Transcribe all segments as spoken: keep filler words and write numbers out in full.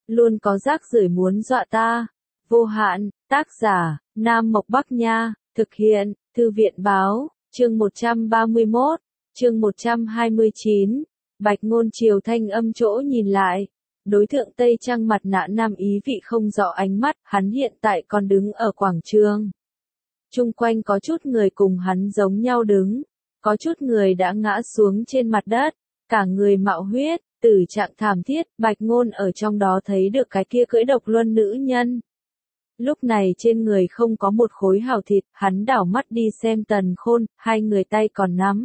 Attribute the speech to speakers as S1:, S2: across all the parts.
S1: luôn có rác rưởi muốn dọa ta. Vô hạn, tác giả, Nam Mộc Bắc Nha, thực hiện, Thư viện Báo, chương một trăm ba mươi mốt, chương một trăm hai mươi chín, Bạch Ngôn Triều thanh âm chỗ nhìn lại. Đối tượng Tây Trang mặt nạ nam ý vị không rõ ánh mắt, hắn hiện tại còn đứng ở quảng trường. Chung quanh có chút người cùng hắn giống nhau đứng, có chút người đã ngã xuống trên mặt đất, cả người mạo huyết, tử trạng thảm thiết, Bạch Ngôn ở trong đó thấy được cái kia cưỡi độc luân nữ nhân. Lúc này trên người không có một khối hào thịt, hắn đảo mắt đi xem Tần Khôn, hai người tay còn nắm.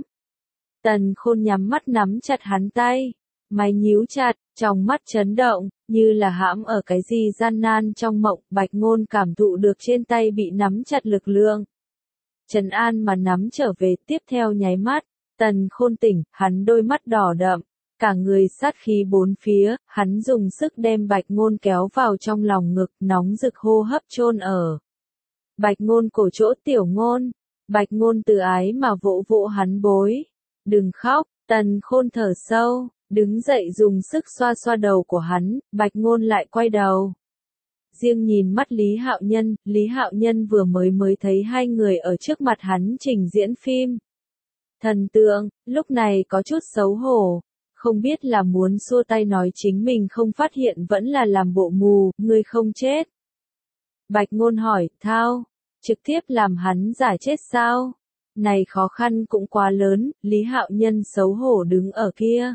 S1: Tần Khôn nhắm mắt nắm chặt hắn tay, mày nhíu chặt, trong mắt chấn động, như là hãm ở cái gì gian nan trong mộng, Bạch Ngôn cảm thụ được trên tay bị nắm chặt lực lượng. Trấn an mà nắm trở về, tiếp theo nháy mắt, Tần Khôn tỉnh, hắn đôi mắt đỏ đậm, cả người sát khí bốn phía, hắn dùng sức đem Bạch Ngôn kéo vào trong lòng ngực, nóng rực hô hấp chôn ở Bạch Ngôn cổ chỗ. Tiểu Ngôn, Bạch Ngôn từ ái mà vỗ vỗ hắn bối. Đừng khóc, Tần Khôn thở sâu, đứng dậy dùng sức xoa xoa đầu của hắn, Bạch Ngôn lại quay đầu. Riêng nhìn mắt Lý Hạo Nhân, Lý Hạo Nhân vừa mới mới thấy hai người ở trước mặt hắn trình diễn phim. Thần tượng, lúc này có chút xấu hổ, không biết là muốn xua tay nói chính mình không phát hiện vẫn là làm bộ mù, ngươi không chết. Bạch Ngôn hỏi, thao, trực tiếp làm hắn giả chết sao? Này khó khăn cũng quá lớn, Lý Hạo Nhân xấu hổ đứng ở kia.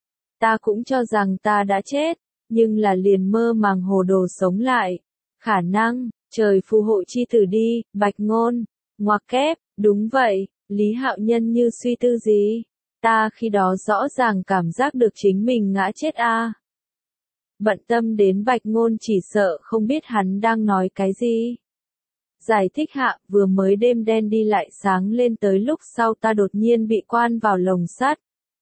S1: Ta cũng cho rằng ta đã chết, nhưng là liền mơ màng hồ đồ sống lại. Khả năng, trời phù hộ chi tử đi, Bạch Ngôn, ngoặc kép, đúng vậy, Lý Hạo Nhân như suy tư gì. Ta khi đó rõ ràng cảm giác được chính mình ngã chết a. À. Bận tâm đến Bạch Ngôn chỉ sợ không biết hắn đang nói cái gì. Giải thích hạ, vừa mới đêm đen đi lại sáng lên tới lúc sau ta đột nhiên bị quan vào lồng sắt.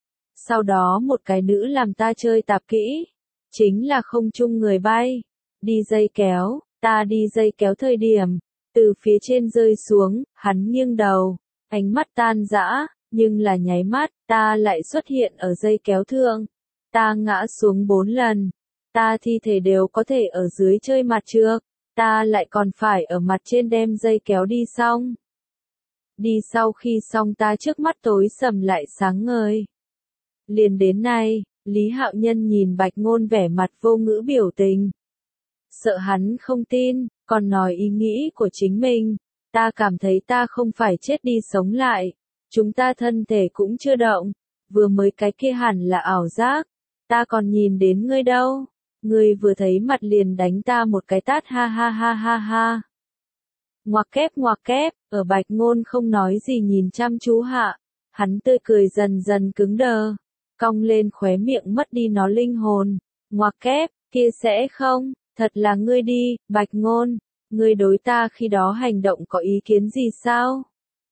S1: Sau đó một cái nữ làm ta chơi tạp kỹ, chính là không chung người bay, đi dây kéo, ta đi dây kéo thời điểm, từ phía trên rơi xuống, hắn nghiêng đầu, ánh mắt tan rã, nhưng là nháy mắt, ta lại xuất hiện ở dây kéo thượng, ta ngã xuống bốn lần, ta thi thể đều có thể ở dưới chơi mặt trược, ta lại còn phải ở mặt trên đem dây kéo đi xong. Đi sau khi xong ta trước mắt tối sầm lại sáng ngời. Liền đến nay, Lý Hạo Nhân nhìn Bạch Ngôn vẻ mặt vô ngữ biểu tình. Sợ hắn không tin, còn nói ý nghĩ của chính mình. Ta cảm thấy ta không phải chết đi sống lại. Chúng ta thân thể cũng chưa động. Vừa mới cái kia hẳn là ảo giác. Ta còn nhìn đến ngươi đâu. Ngươi vừa thấy mặt liền đánh ta một cái tát ha ha ha ha ha. Ngoặc kép ngoặc kép, ở Bạch Ngôn không nói gì nhìn chăm chú hạ. Hắn tươi cười dần dần cứng đờ. Cong lên khóe miệng mất đi nó linh hồn. Ngoặc kép, kia sẽ không, thật là ngươi đi, Bạch Ngôn, ngươi đối ta khi đó hành động có ý kiến gì sao?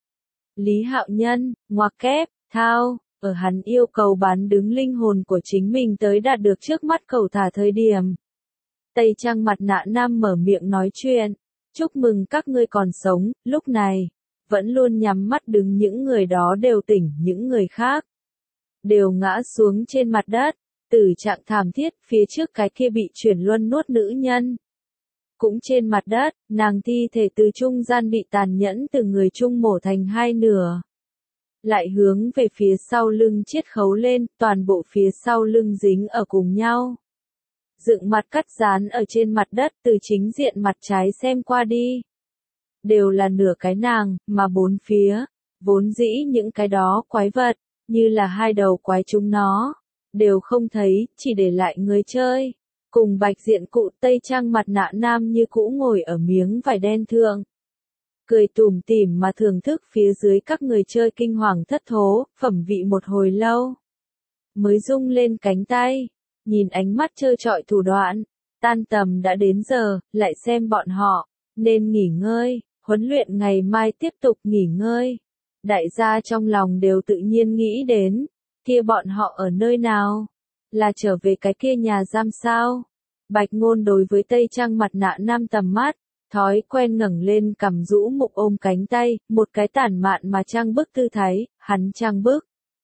S1: Lý Hạo Nhân, ngoặc kép, thao, ở hắn yêu cầu bán đứng linh hồn của chính mình tới đạt được trước mắt cầu thả thời điểm. Tây Trang mặt nạ nam mở miệng nói chuyện, chúc mừng các ngươi còn sống, lúc này, vẫn luôn nhắm mắt đứng những người đó đều tỉnh, những người khác đều ngã xuống trên mặt đất, tử trạng thảm thiết, phía trước cái kia bị chuyển luân nuốt nữ nhân. Cũng trên mặt đất, nàng thi thể từ trung gian bị tàn nhẫn từ người trung mổ thành hai nửa. Lại hướng về phía sau lưng chiết khấu lên, toàn bộ phía sau lưng dính ở cùng nhau. Dựng mặt cắt dán ở trên mặt đất từ chính diện mặt trái xem qua đi. Đều là nửa cái nàng, mà bốn phía, vốn dĩ những cái đó quái vật, như là hai đầu quái chúng nó, đều không thấy, chỉ để lại người chơi. Cùng bạch diện cụ Tây Trang mặt nạ nam như cũ ngồi ở miếng vải đen thượng. Cười tủm tỉm mà thưởng thức phía dưới các người chơi kinh hoàng thất thố, phẩm vị một hồi lâu. Mới rung lên cánh tay, nhìn ánh mắt trơ trọi thủ đoạn, tan tầm đã đến giờ, lại xem bọn họ, nên nghỉ ngơi, huấn luyện ngày mai tiếp tục nghỉ ngơi. Đại gia trong lòng đều tự nhiên nghĩ đến, kia bọn họ ở nơi nào? Là trở về cái kia nhà giam sao? Bạch Ngôn đối với Tây Trang mặt nạ nam tầm mắt, thói quen ngẩng lên cằm rũ mục ôm cánh tay, một cái tản mạn mà trang bức tư thái, hắn trang bức.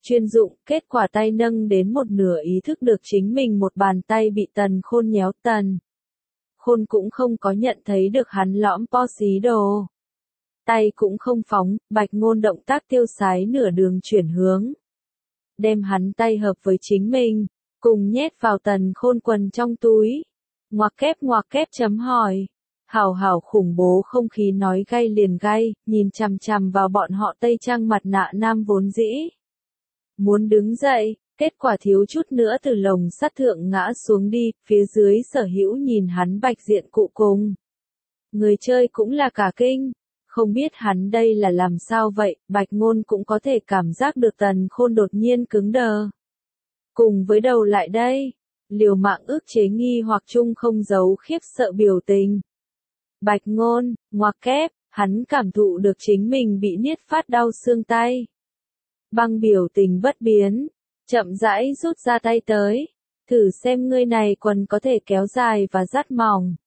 S1: chuyên dụng, kết quả tay nâng đến một nửa ý thức được chính mình một bàn tay bị Tần Khôn nhéo. Tần Khôn cũng không có nhận thấy được hắn lõm po xí đồ. Tay cũng không phóng, Bạch Ngôn động tác tiêu sái nửa đường chuyển hướng. Đem hắn tay hợp với chính mình, cùng nhét vào Tần Khôn quần trong túi. Ngoặc kép ngoặc kép chấm hỏi. Hảo hảo khủng bố không khí nói gay liền gay, nhìn chằm chằm vào bọn họ tây trang mặt nạ nam vốn dĩ. Muốn đứng dậy, kết quả thiếu chút nữa từ lồng sắt thượng ngã xuống đi, phía dưới Sở Hữu nhìn hắn Bạch Diện Cụ cùng. Người chơi cũng là cả kinh, không biết hắn đây là làm sao vậy, Bạch Ngôn cũng có thể cảm giác được Tần Khôn đột nhiên cứng đờ. Cùng với đầu lại đây, liều mạng ức chế nghi hoặc chung không giấu khiếp sợ biểu tình. Bạch Ngôn, ngoặc kép, hắn cảm thụ được chính mình bị niết phát đau xương tay. Băng biểu tình bất biến, chậm rãi rút ra tay tới, thử xem ngươi này quần có thể kéo dài và dắt mỏng.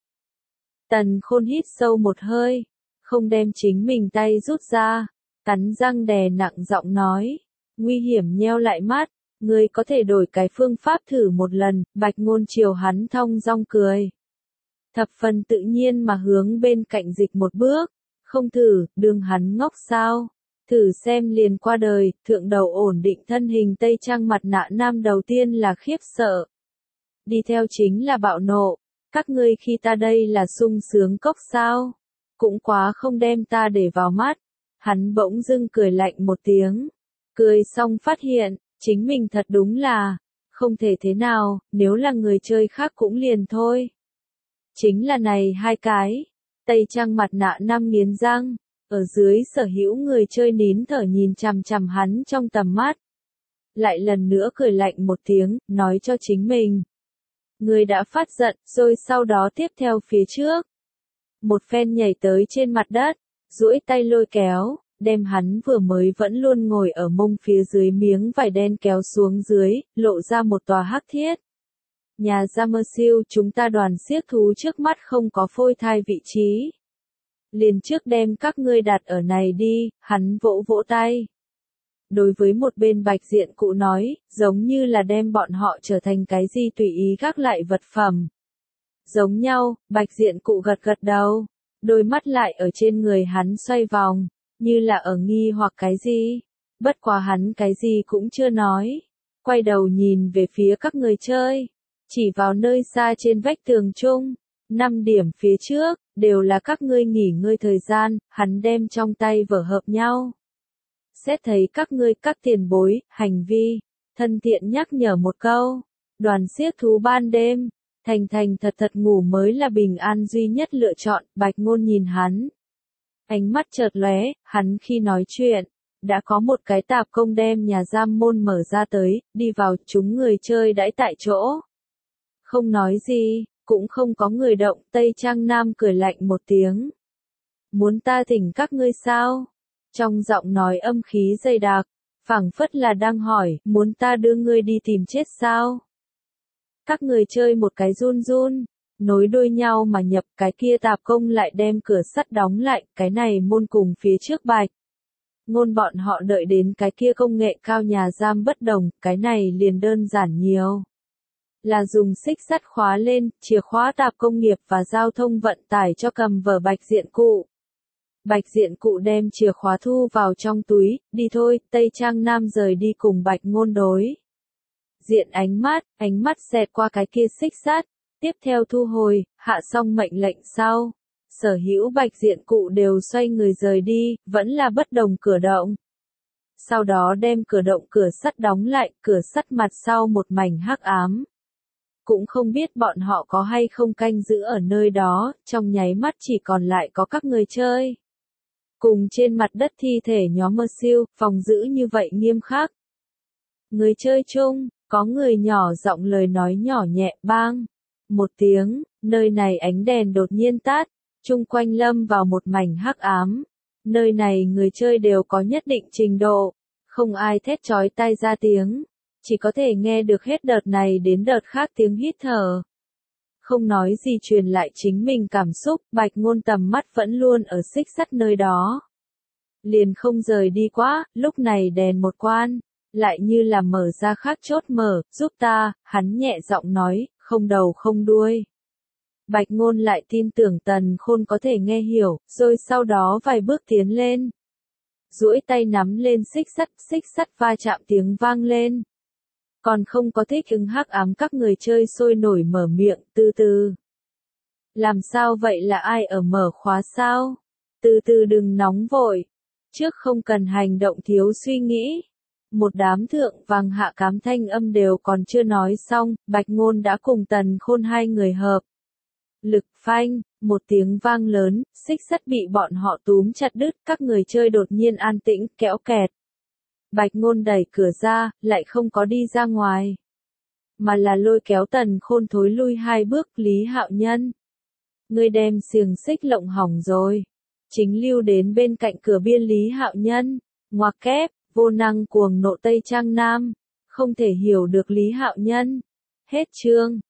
S1: Tần Khôn hít sâu một hơi, không đem chính mình tay rút ra, cắn răng đè nặng giọng nói, nguy hiểm nheo lại mắt, ngươi có thể đổi cái phương pháp thử một lần. Bạch Ngôn chiều hắn thong dong cười. Thập phần tự nhiên mà hướng bên cạnh dịch một bước, không thử, đương hắn ngốc sao, thử xem liền qua đời. Thượng đầu ổn định thân hình tây trang mặt nạ nam đầu tiên là khiếp sợ, đi theo chính là bạo nộ, các ngươi khi ta đây là sung sướng cốc sao, cũng quá không đem ta để vào mắt. Hắn bỗng dưng cười lạnh một tiếng, cười xong phát hiện, chính mình thật đúng là, không thể thế nào, nếu là người chơi khác cũng liền thôi. Chính là này hai cái, tây trang mặt nạ nam nghiến răng, ở dưới Sở Hữu người chơi nín thở nhìn chằm chằm hắn trong tầm mắt. Lại lần nữa cười lạnh một tiếng, nói cho chính mình. Người đã phát giận, rồi sau đó tiếp theo phía trước. Một phen nhảy tới trên mặt đất, duỗi tay lôi kéo, đem hắn vừa mới vẫn luôn ngồi ở mông phía dưới miếng vải đen kéo xuống dưới, lộ ra một tòa hắc thiết. Nhà Jammersill, chúng ta đoàn xiếc thú trước mắt không có phôi thai vị trí. Liền trước đem các ngươi đặt ở này đi, hắn vỗ vỗ tay. Đối với một bên Bạch Diện Cụ nói, giống như là đem bọn họ trở thành cái gì tùy ý gác lại vật phẩm. Giống nhau, Bạch Diện Cụ gật gật đầu, đôi mắt lại ở trên người hắn xoay vòng, như là ở nghi hoặc cái gì. Bất quá hắn cái gì cũng chưa nói, quay đầu nhìn về phía các người chơi, chỉ vào nơi xa trên vách tường chung, năm điểm phía trước, đều là các ngươi nghỉ ngơi thời gian. Hắn đem trong tay vở hợp nhau. Xét thấy các ngươi các tiền bối, hành vi, thân thiện nhắc nhở một câu, đoàn xiếc thú ban đêm, thành thành thật thật ngủ mới là bình an duy nhất lựa chọn. Bạch Ngôn nhìn hắn, ánh mắt chợt lóe, hắn khi nói chuyện, đã có một cái tạp công đem nhà giam môn mở ra tới, đi vào, chúng người chơi đãi tại chỗ. Không nói gì, cũng không có người động. Tây trang nam cười lạnh một tiếng. Muốn ta thỉnh các ngươi sao? Trong giọng nói âm khí dày đặc, phảng phất là đang hỏi, muốn ta đưa ngươi đi tìm chết sao? Các người chơi một cái run run, nối đuôi nhau mà nhập. Cái kia tạp công lại đem cửa sắt đóng lại, cái này môn cùng phía trước Bạch Ngôn bọn họ đợi đến cái kia công nghệ cao nhà giam bất đồng, cái này liền đơn giản nhiều. Là dùng xích sắt khóa lên, chìa khóa tạp công nghiệp và giao thông vận tải cho cầm vở Bạch Diện Cụ. Bạch Diện Cụ đem chìa khóa thu vào trong túi, đi thôi. Tây trang nam rời đi cùng Bạch Ngôn đối diện ánh mắt, ánh mắt xẹt qua cái kia xích sắt, tiếp theo thu hồi, hạ xong mệnh lệnh sau. Sở Hữu Bạch Diện Cụ đều xoay người rời đi, vẫn là bất đồng cửa động. Sau đó đem cửa động cửa sắt đóng lại, cửa sắt mặt sau một mảnh hắc ám. Cũng không biết bọn họ có hay không canh giữ ở nơi đó, trong nháy mắt chỉ còn lại có các người chơi. Cùng trên mặt đất thi thể nhóm Mersill, phòng giữ như vậy nghiêm khắc. Người chơi chung, có người nhỏ giọng lời nói nhỏ nhẹ, bang. Một tiếng, nơi này ánh đèn đột nhiên tắt, chung quanh lâm vào một mảnh hắc ám. Nơi này người chơi đều có nhất định trình độ, không ai thét chói tai ra tiếng, chỉ có thể nghe được hết đợt này đến đợt khác tiếng hít thở. Không nói gì truyền lại chính mình cảm xúc, Bạch Ngôn tầm mắt vẫn luôn ở xích sắt nơi đó. Liền không rời đi quá, lúc này đèn một quan, lại như là mở ra khác chốt mở, giúp ta, hắn nhẹ giọng nói, không đầu không đuôi. Bạch Ngôn lại tin tưởng Tần Khôn có thể nghe hiểu, rồi sau đó vài bước tiến lên. Duỗi tay nắm lên xích sắt, xích sắt va chạm tiếng vang lên. Còn không có thích ứng hắc ám các người chơi sôi nổi mở miệng, từ từ. Làm sao vậy, là ai ở mở khóa sao? Từ từ, đừng nóng vội. Trước không cần hành động thiếu suy nghĩ. Một đám thượng vàng hạ cám thanh âm đều còn chưa nói xong, Bạch Ngôn đã cùng Tần Khôn hai người hợp. Lực phanh, một tiếng vang lớn, xích sắt bị bọn họ túm chặt đứt, các người chơi đột nhiên an tĩnh, kéo kẹt. Bạch Ngôn đẩy cửa ra, lại không có đi ra ngoài. Mà là lôi kéo Tần Khôn thối lui hai bước, Lý Hạo Nhân. Ngươi đem xiềng xích lộng hỏng rồi. Chính lưu đến bên cạnh cửa biên Lý Hạo Nhân. Ngoặc kép, vô năng cuồng nộ Tây Trang Nam. Không thể hiểu được Lý Hạo Nhân. Hết chương.